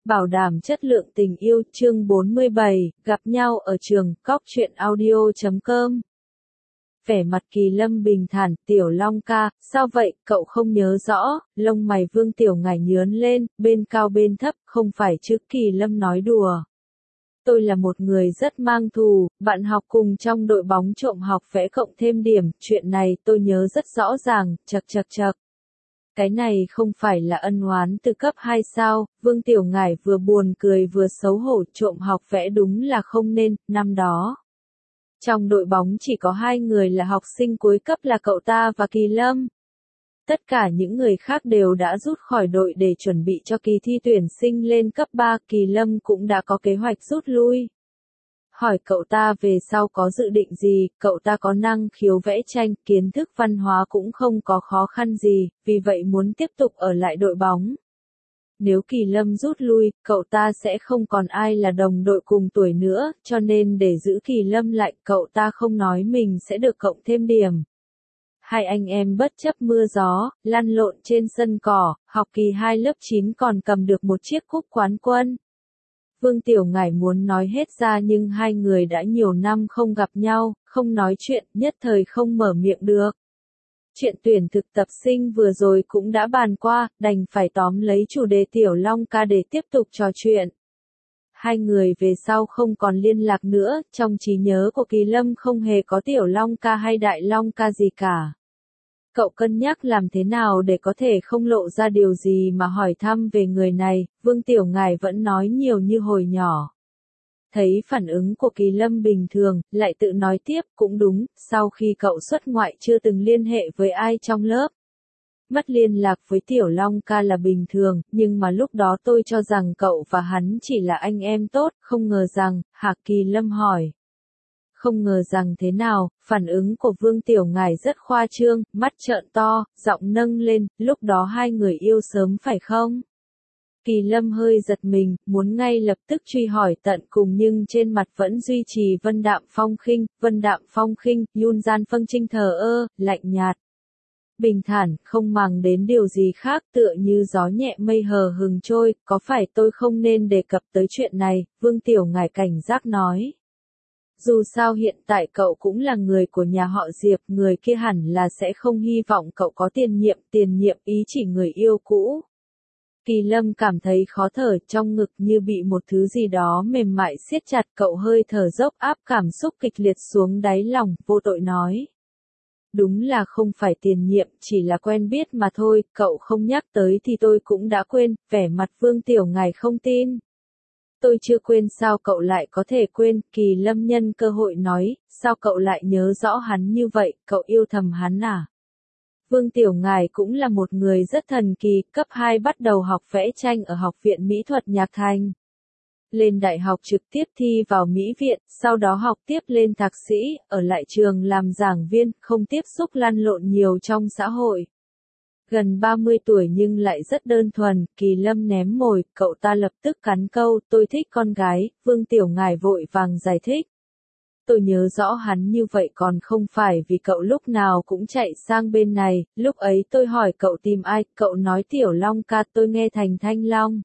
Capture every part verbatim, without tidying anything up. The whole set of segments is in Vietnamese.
Bảo đảm chất lượng tình yêu chương bốn mươi bảy, gặp nhau ở trường, cóc truyện audio chấm com. Vẻ mặt Kỳ Lâm bình thản, Tiểu Long ca, sao vậy, cậu không nhớ rõ, lông mày Vương Tiểu Ngải nhướn lên, bên cao bên thấp, không phải chứ, Kỳ Lâm nói đùa. Tôi là một người rất mang thù, bạn học cùng trong đội bóng trộm học vẽ cộng thêm điểm, chuyện này tôi nhớ rất rõ ràng, chật chật chật. Cái này không phải là ân oán từ cấp hai sao, Vương Tiểu Ngải vừa buồn cười vừa xấu hổ, trộm học vẽ đúng là không nên, năm đó. Trong đội bóng chỉ có hai người là học sinh cuối cấp là cậu ta và Kỳ Lâm. Tất cả những người khác đều đã rút khỏi đội để chuẩn bị cho kỳ thi tuyển sinh lên cấp ba, Kỳ Lâm cũng đã có kế hoạch rút lui. Hỏi cậu ta về sau có dự định gì, cậu ta có năng khiếu vẽ tranh, kiến thức văn hóa cũng không có khó khăn gì, vì vậy muốn tiếp tục ở lại đội bóng. Nếu Kỳ Lâm rút lui, cậu ta sẽ không còn ai là đồng đội cùng tuổi nữa, cho nên để giữ Kỳ Lâm lại, cậu ta không nói mình sẽ được cộng thêm điểm. Hai anh em bất chấp mưa gió, lăn lộn trên sân cỏ, học kỳ hai lớp chín còn cầm được một chiếc cúp quán quân. Vương Tiểu Ngải muốn nói hết ra nhưng hai người đã nhiều năm không gặp nhau, không nói chuyện, nhất thời không mở miệng được. Chuyện tuyển thực tập sinh vừa rồi cũng đã bàn qua, đành phải tóm lấy chủ đề Tiểu Long ca để tiếp tục trò chuyện. Hai người về sau không còn liên lạc nữa, trong trí nhớ của Kỳ Lâm không hề có Tiểu Long ca hay Đại Long ca gì cả. Cậu cân nhắc làm thế nào để có thể không lộ ra điều gì mà hỏi thăm về người này, Vương Tiểu Ngải vẫn nói nhiều như hồi nhỏ. Thấy phản ứng của Kỳ Lâm bình thường, lại tự nói tiếp, cũng đúng, sau khi cậu xuất ngoại chưa từng liên hệ với ai trong lớp. Mất liên lạc với Tiểu Long ca là bình thường, nhưng mà lúc đó tôi cho rằng cậu và hắn chỉ là anh em tốt, không ngờ rằng, hả, Kỳ Lâm hỏi. Không ngờ rằng thế nào, phản ứng của Vương Tiểu Ngải rất khoa trương, mắt trợn to, giọng nâng lên, lúc đó hai người yêu sớm phải không? Kỳ Lâm hơi giật mình, muốn ngay lập tức truy hỏi tận cùng nhưng trên mặt vẫn duy trì vân đạm phong khinh, vân đạm phong khinh, Yun Gian Phân Trinh thờ ơ, lạnh nhạt. Bình thản, không màng đến điều gì khác, tựa như gió nhẹ mây hờ hừng trôi, có phải tôi không nên đề cập tới chuyện này, Vương Tiểu Ngải cảnh giác nói. Dù sao hiện tại cậu cũng là người của nhà họ Diệp, người kia hẳn là sẽ không hy vọng cậu có tiền nhiệm, tiền nhiệm ý chỉ người yêu cũ. Kỳ Lâm cảm thấy khó thở, trong ngực như bị một thứ gì đó mềm mại siết chặt, cậu hơi thở dốc áp cảm xúc kịch liệt xuống đáy lòng, vô tội nói. Đúng là không phải tiền nhiệm, chỉ là quen biết mà thôi, cậu không nhắc tới thì tôi cũng đã quên, vẻ mặt Vương Tiểu Ngải không tin. Tôi chưa quên sao cậu lại có thể quên, Kỳ Lâm nhân cơ hội nói, sao cậu lại nhớ rõ hắn như vậy, cậu yêu thầm hắn à? Vương Tiểu Ngải cũng là một người rất thần kỳ, cấp hai bắt đầu học vẽ tranh ở Học viện Mỹ thuật Nhạc Thành. Lên đại học trực tiếp thi vào Mỹ viện, sau đó học tiếp lên thạc sĩ, ở lại trường làm giảng viên, không tiếp xúc lăn lộn nhiều trong xã hội. Gần ba mươi tuổi nhưng lại rất đơn thuần, Kỳ Lâm ném mồi, cậu ta lập tức cắn câu, tôi thích con gái, Vương Tiểu Ngải vội vàng giải thích. Tôi nhớ rõ hắn như vậy còn không phải vì cậu lúc nào cũng chạy sang bên này, lúc ấy tôi hỏi cậu tìm ai, cậu nói Tiểu Long ca, tôi nghe thành Thanh Long.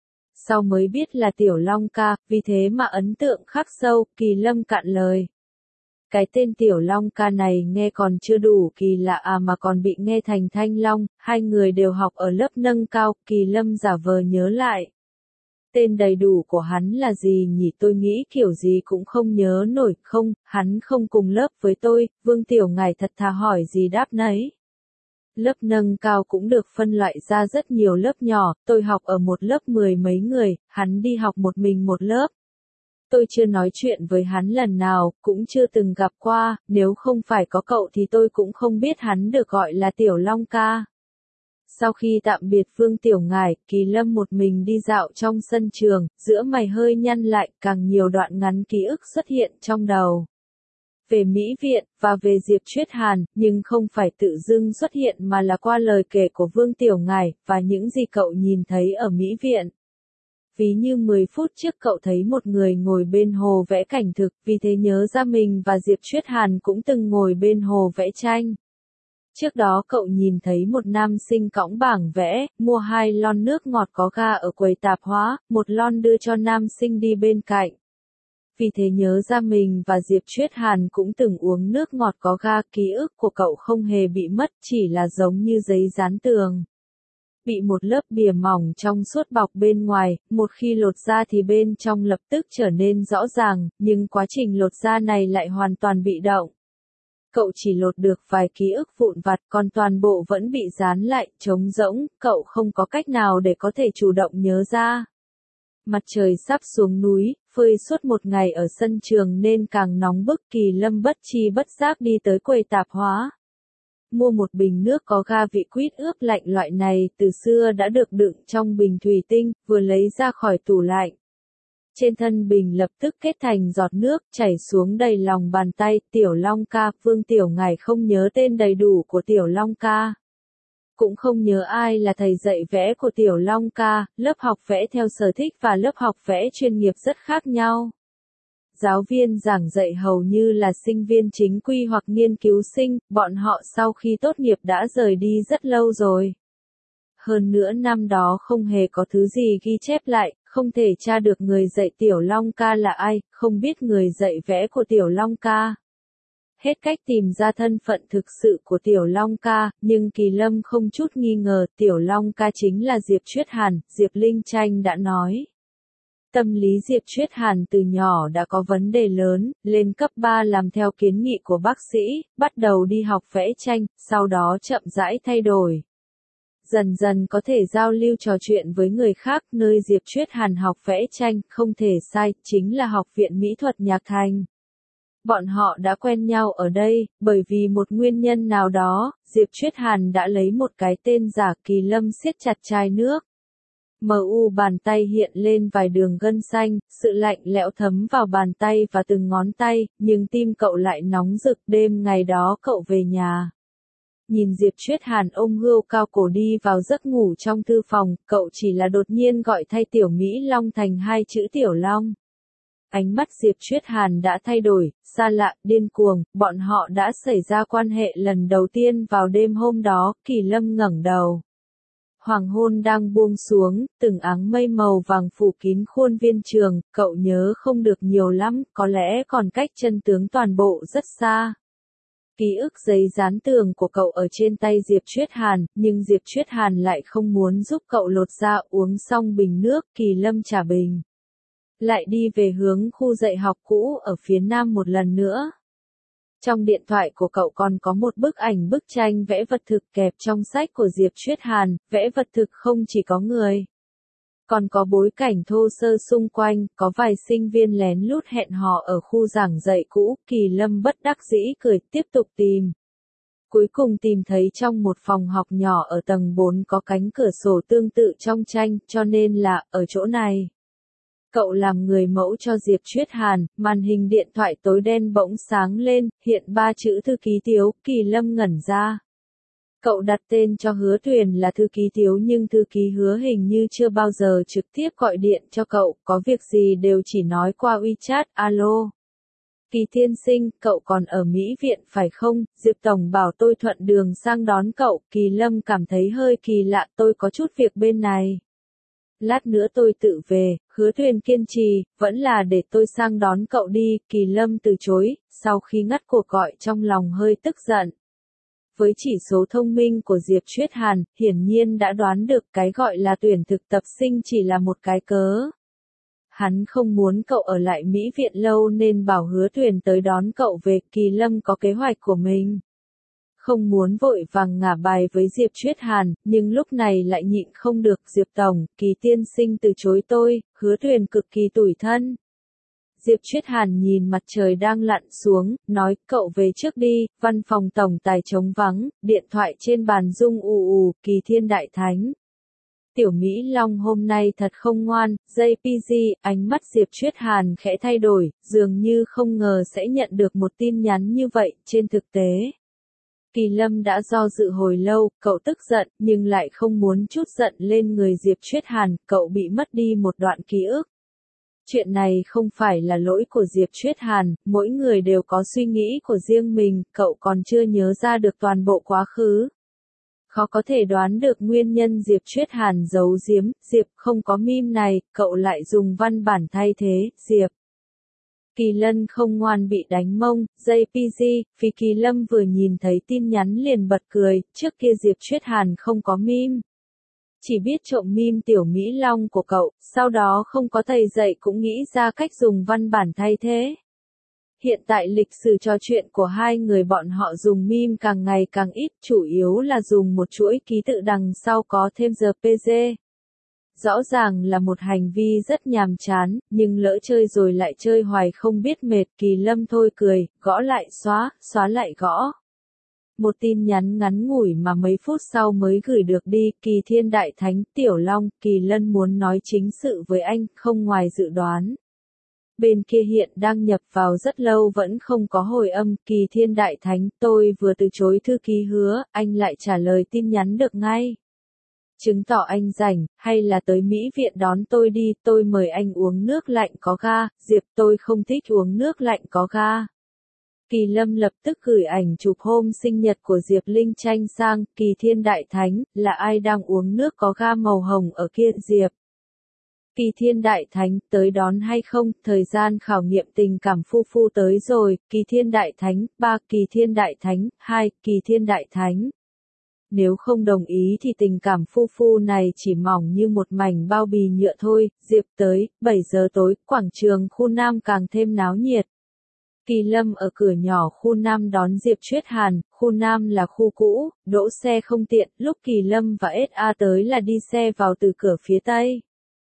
Sau mới biết là Tiểu Long ca, vì thế mà ấn tượng khắc sâu, Kỳ Lâm cạn lời. Cái tên Tiểu Long ca này nghe còn chưa đủ kỳ lạ à mà còn bị nghe thành Thanh Long, hai người đều học ở lớp nâng cao, Kỳ Lâm giả vờ nhớ lại. Tên đầy đủ của hắn là gì nhỉ, tôi nghĩ kiểu gì cũng không nhớ nổi, không, hắn không cùng lớp với tôi, Vương Tiểu Ngải thật thà hỏi gì đáp nấy. Lớp nâng cao cũng được phân loại ra rất nhiều lớp nhỏ, tôi học ở một lớp mười mấy người, hắn đi học một mình một lớp. Tôi chưa nói chuyện với hắn lần nào, cũng chưa từng gặp qua, nếu không phải có cậu thì tôi cũng không biết hắn được gọi là Tiểu Long ca. Sau khi tạm biệt Vương Tiểu Ngải, Kỳ Lâm một mình đi dạo trong sân trường, giữa mày hơi nhăn lại, càng nhiều đoạn ngắn ký ức xuất hiện trong đầu. Về Mỹ viện, và về Diệp Chuyết Hàn, nhưng không phải tự dưng xuất hiện mà là qua lời kể của Vương Tiểu Ngải, và những gì cậu nhìn thấy ở Mỹ viện. Ví như mười phút trước cậu thấy một người ngồi bên hồ vẽ cảnh thực, vì thế nhớ ra mình và Diệp Chuyết Hàn cũng từng ngồi bên hồ vẽ tranh. Trước đó cậu nhìn thấy một nam sinh cõng bảng vẽ, mua hai lon nước ngọt có ga ở quầy tạp hóa, một lon đưa cho nam sinh đi bên cạnh. Vì thế nhớ ra mình và Diệp Chuyết Hàn cũng từng uống nước ngọt có ga, ký ức của cậu không hề bị mất, chỉ là giống như giấy dán tường. Bị một lớp bìa mỏng trong suốt bọc bên ngoài, một khi lột ra thì bên trong lập tức trở nên rõ ràng, nhưng quá trình lột ra này lại hoàn toàn bị động. Cậu chỉ lột được vài ký ức vụn vặt, còn toàn bộ vẫn bị dán lại, trống rỗng, cậu không có cách nào để có thể chủ động nhớ ra. Mặt trời sắp xuống núi, phơi suốt một ngày ở sân trường nên càng nóng bức, Kỳ Lâm bất chi bất giác đi tới quầy tạp hóa. Mua một bình nước có ga vị quýt ướp lạnh loại này, từ xưa đã được đựng trong bình thủy tinh, vừa lấy ra khỏi tủ lạnh. Trên thân bình lập tức kết thành giọt nước, chảy xuống đầy lòng bàn tay. Tiểu Long ca, Vương Tiểu Ngải không nhớ tên đầy đủ của Tiểu Long ca. Cũng không nhớ ai là thầy dạy vẽ của Tiểu Long ca, lớp học vẽ theo sở thích và lớp học vẽ chuyên nghiệp rất khác nhau. Giáo viên giảng dạy hầu như là sinh viên chính quy hoặc nghiên cứu sinh, bọn họ sau khi tốt nghiệp đã rời đi rất lâu rồi. Hơn nữa năm đó không hề có thứ gì ghi chép lại, không thể tra được người dạy Tiểu Long ca là ai, không biết người dạy vẽ của Tiểu Long ca. Hết cách tìm ra thân phận thực sự của Tiểu Long ca, nhưng Kỳ Lâm không chút nghi ngờ Tiểu Long ca chính là Diệp Chuyết Hàn, Diệp Linh Tranh đã nói. Tâm lý Diệp Chuyết Hàn từ nhỏ đã có vấn đề lớn, lên cấp ba làm theo kiến nghị của bác sĩ, bắt đầu đi học vẽ tranh, sau đó chậm rãi thay đổi. Dần dần có thể giao lưu trò chuyện với người khác, nơi Diệp Chuyết Hàn học vẽ tranh, không thể sai, chính là Học viện Mỹ thuật Nhạc Thành. Bọn họ đã quen nhau ở đây, bởi vì một nguyên nhân nào đó, Diệp Chuyết Hàn đã lấy một cái tên giả. Kỳ Lâm siết chặt chai nước. Mờ u bàn tay hiện lên vài đường gân xanh, sự lạnh lẽo thấm vào bàn tay và từng ngón tay, nhưng tim cậu lại nóng rực. Đêm ngày đó cậu về nhà. Nhìn Diệp Chuyết Hàn ôm hươu cao cổ đi vào giấc ngủ trong thư phòng, cậu chỉ là đột nhiên gọi thay Tiểu Mỹ Long thành hai chữ Tiểu Long. Ánh mắt Diệp Chuyết Hàn đã thay đổi, xa lạ, điên cuồng, bọn họ đã xảy ra quan hệ lần đầu tiên vào đêm hôm đó. Kỳ Lâm ngẩng đầu. Hoàng hôn đang buông xuống, từng áng mây màu vàng phủ kín khuôn viên trường, cậu nhớ không được nhiều lắm, có lẽ còn cách chân tướng toàn bộ rất xa. Ký ức giấy dán tường của cậu ở trên tay Diệp Chuyết Hàn, nhưng Diệp Chuyết Hàn lại không muốn giúp cậu lột ra. Uống xong bình nước, Kỳ Lâm trả bình. Lại đi về hướng khu dạy học cũ ở phía nam một lần nữa. Trong điện thoại của cậu còn có một bức ảnh bức tranh vẽ vật thực kẹp trong sách của Diệp Chuyết Hàn, vẽ vật thực không chỉ có người. Còn có bối cảnh thô sơ xung quanh, có vài sinh viên lén lút hẹn hò ở khu giảng dạy cũ. Kỳ Lâm bất đắc dĩ cười, tiếp tục tìm. Cuối cùng tìm thấy trong một phòng học nhỏ ở tầng bốn có cánh cửa sổ tương tự trong tranh, cho nên là, ở chỗ này. Cậu làm người mẫu cho Diệp Chuyết Hàn, màn hình điện thoại tối đen bỗng sáng lên, hiện ba chữ thư ký Tiếu. Kỳ Lâm ngẩn ra. Cậu đặt tên cho Hứa Tuyền là thư ký Tiếu nhưng thư ký Hứa hình như chưa bao giờ trực tiếp gọi điện cho cậu, có việc gì đều chỉ nói qua WeChat. Alo. Kỳ tiên sinh, cậu còn ở Mỹ viện phải không? Diệp Tổng bảo tôi thuận đường sang đón cậu. Kỳ Lâm cảm thấy hơi kỳ lạ, tôi có chút việc bên này. Lát nữa tôi tự về. Hứa Tuyền kiên trì, vẫn là để tôi sang đón cậu đi. Kỳ Lâm từ chối, sau khi ngắt cuộc gọi trong lòng hơi tức giận. Với chỉ số thông minh của Diệp Chuyết Hàn, hiển nhiên đã đoán được cái gọi là tuyển thực tập sinh chỉ là một cái cớ. Hắn không muốn cậu ở lại Mỹ viện lâu nên bảo Hứa Tuyền tới đón cậu về. Kỳ Lâm có kế hoạch của mình. Không muốn vội vàng ngả bài với Diệp Chuyết Hàn, nhưng lúc này lại nhịn không được. Diệp Tổng, Kỳ tiên sinh từ chối tôi. Hứa Tuyền cực kỳ tủi thân. Diệp Chuyết Hàn nhìn mặt trời đang lặn xuống, nói, cậu về trước đi. Văn phòng tổng tài trống vắng, điện thoại trên bàn rung ù ù. Kỳ Thiên Đại Thánh. Tiểu Mỹ Long hôm nay thật không ngoan. gi pê giê, ánh mắt Diệp Chuyết Hàn khẽ thay đổi, dường như không ngờ sẽ nhận được một tin nhắn như vậy. Trên thực tế, Kỳ Lâm đã do dự hồi lâu, cậu tức giận, nhưng lại không muốn chút giận lên người Diệp Chuyết Hàn, cậu bị mất đi một đoạn ký ức. Chuyện này không phải là lỗi của Diệp Chuyết Hàn, mỗi người đều có suy nghĩ của riêng mình, cậu còn chưa nhớ ra được toàn bộ quá khứ. Khó có thể đoán được nguyên nhân Diệp Chuyết Hàn giấu giếm, Diệp không có meme này, cậu lại dùng văn bản thay thế, Diệp. Kỳ Lân không ngoan bị đánh mông, jê pê giê, Phi Kỳ Lâm vừa nhìn thấy tin nhắn liền bật cười, trước kia Diệp Chuyết Hàn không có meme. Chỉ biết trộm meme Tiểu Mỹ Long của cậu, sau đó không có thầy dạy cũng nghĩ ra cách dùng văn bản thay thế. Hiện tại lịch sử trò chuyện của hai người bọn họ dùng meme càng ngày càng ít, chủ yếu là dùng một chuỗi ký tự đằng sau có thêm rờ pê giê. Rõ ràng là một hành vi rất nhàm chán, nhưng lỡ chơi rồi lại chơi hoài không biết mệt. Kỳ Lâm thôi cười, gõ lại xóa, xóa lại gõ. Một tin nhắn ngắn ngủi mà mấy phút sau mới gửi được đi. Kỳ Thiên Đại Thánh, Tiểu Long, Kỳ Lân muốn nói chính sự với anh, không ngoài dự đoán. Bên kia hiện đang nhập vào rất lâu vẫn không có hồi âm. Kỳ Thiên Đại Thánh, tôi vừa từ chối thư ký hứa, anh lại trả lời tin nhắn được ngay. Chứng tỏ anh rảnh, hay là tới Mỹ viện đón tôi đi, tôi mời anh uống nước lạnh có ga. Diệp, tôi không thích uống nước lạnh có ga. Kỳ Lâm lập tức gửi ảnh chụp hôm sinh nhật của Diệp Linh Tranh sang. Kỳ Thiên Đại Thánh, là ai đang uống nước có ga màu hồng ở kia? Diệp. Kỳ Thiên Đại Thánh, tới đón hay không? Thời gian khảo nghiệm tình cảm phu phu tới rồi. Kỳ Thiên Đại Thánh, ba. Kỳ Thiên Đại Thánh, hai. Kỳ Thiên Đại Thánh. Nếu không đồng ý thì tình cảm phu phu này chỉ mỏng như một mảnh bao bì nhựa thôi. Diệp tới, bảy giờ tối, quảng trường khu Nam càng thêm náo nhiệt. Kỳ Lâm ở cửa nhỏ khu Nam đón Diệp Chuyết Hàn, khu Nam là khu cũ, đỗ xe không tiện, lúc Kỳ Lâm và ét a tới là đi xe vào từ cửa phía Tây.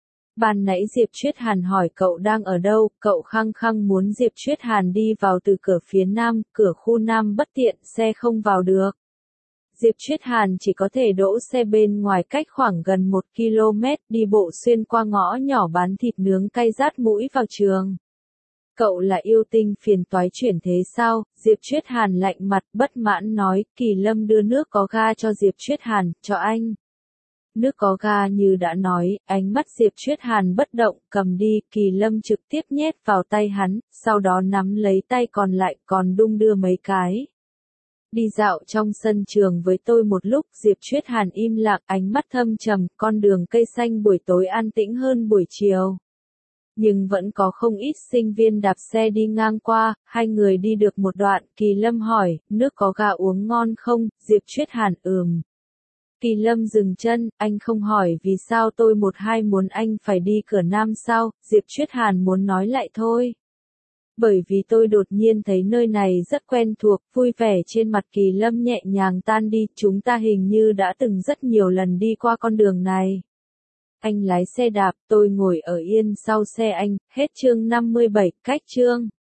Ban nãy Diệp Chuyết Hàn hỏi cậu đang ở đâu, cậu khăng khăng muốn Diệp Chuyết Hàn đi vào từ cửa phía Nam, cửa khu Nam bất tiện, xe không vào được. Diệp Chuyết Hàn chỉ có thể đỗ xe bên ngoài cách khoảng gần một ki lô mét, đi bộ xuyên qua ngõ nhỏ bán thịt nướng cay rát mũi vào trường. Cậu là yêu tinh phiền toái chuyển thế sao? Diệp Chuyết Hàn lạnh mặt bất mãn nói. Kỳ Lâm đưa nước có ga cho Diệp Chuyết Hàn, cho anh. Nước có ga như đã nói, ánh mắt Diệp Chuyết Hàn bất động, cầm đi. Kỳ Lâm trực tiếp nhét vào tay hắn, sau đó nắm lấy tay còn lại còn đung đưa mấy cái. Đi dạo trong sân trường với tôi một lúc. Diệp Chuyết Hàn im lặng, ánh mắt thâm trầm, con đường cây xanh buổi tối an tĩnh hơn buổi chiều. Nhưng vẫn có không ít sinh viên đạp xe đi ngang qua, hai người đi được một đoạn, Kỳ Lâm hỏi, nước có ga uống ngon không? Diệp Chuyết Hàn ừm. Kỳ Lâm dừng chân, anh không hỏi vì sao tôi một hai muốn anh phải đi cửa Nam sao? Diệp Chuyết Hàn muốn nói lại thôi. Bởi vì tôi đột nhiên thấy nơi này rất quen thuộc, vui vẻ trên mặt Kỳ Lâm nhẹ nhàng tan đi, chúng ta hình như đã từng rất nhiều lần đi qua con đường này. Anh lái xe đạp, tôi ngồi ở yên sau xe anh, hết chương năm mươi bảy, cách chương.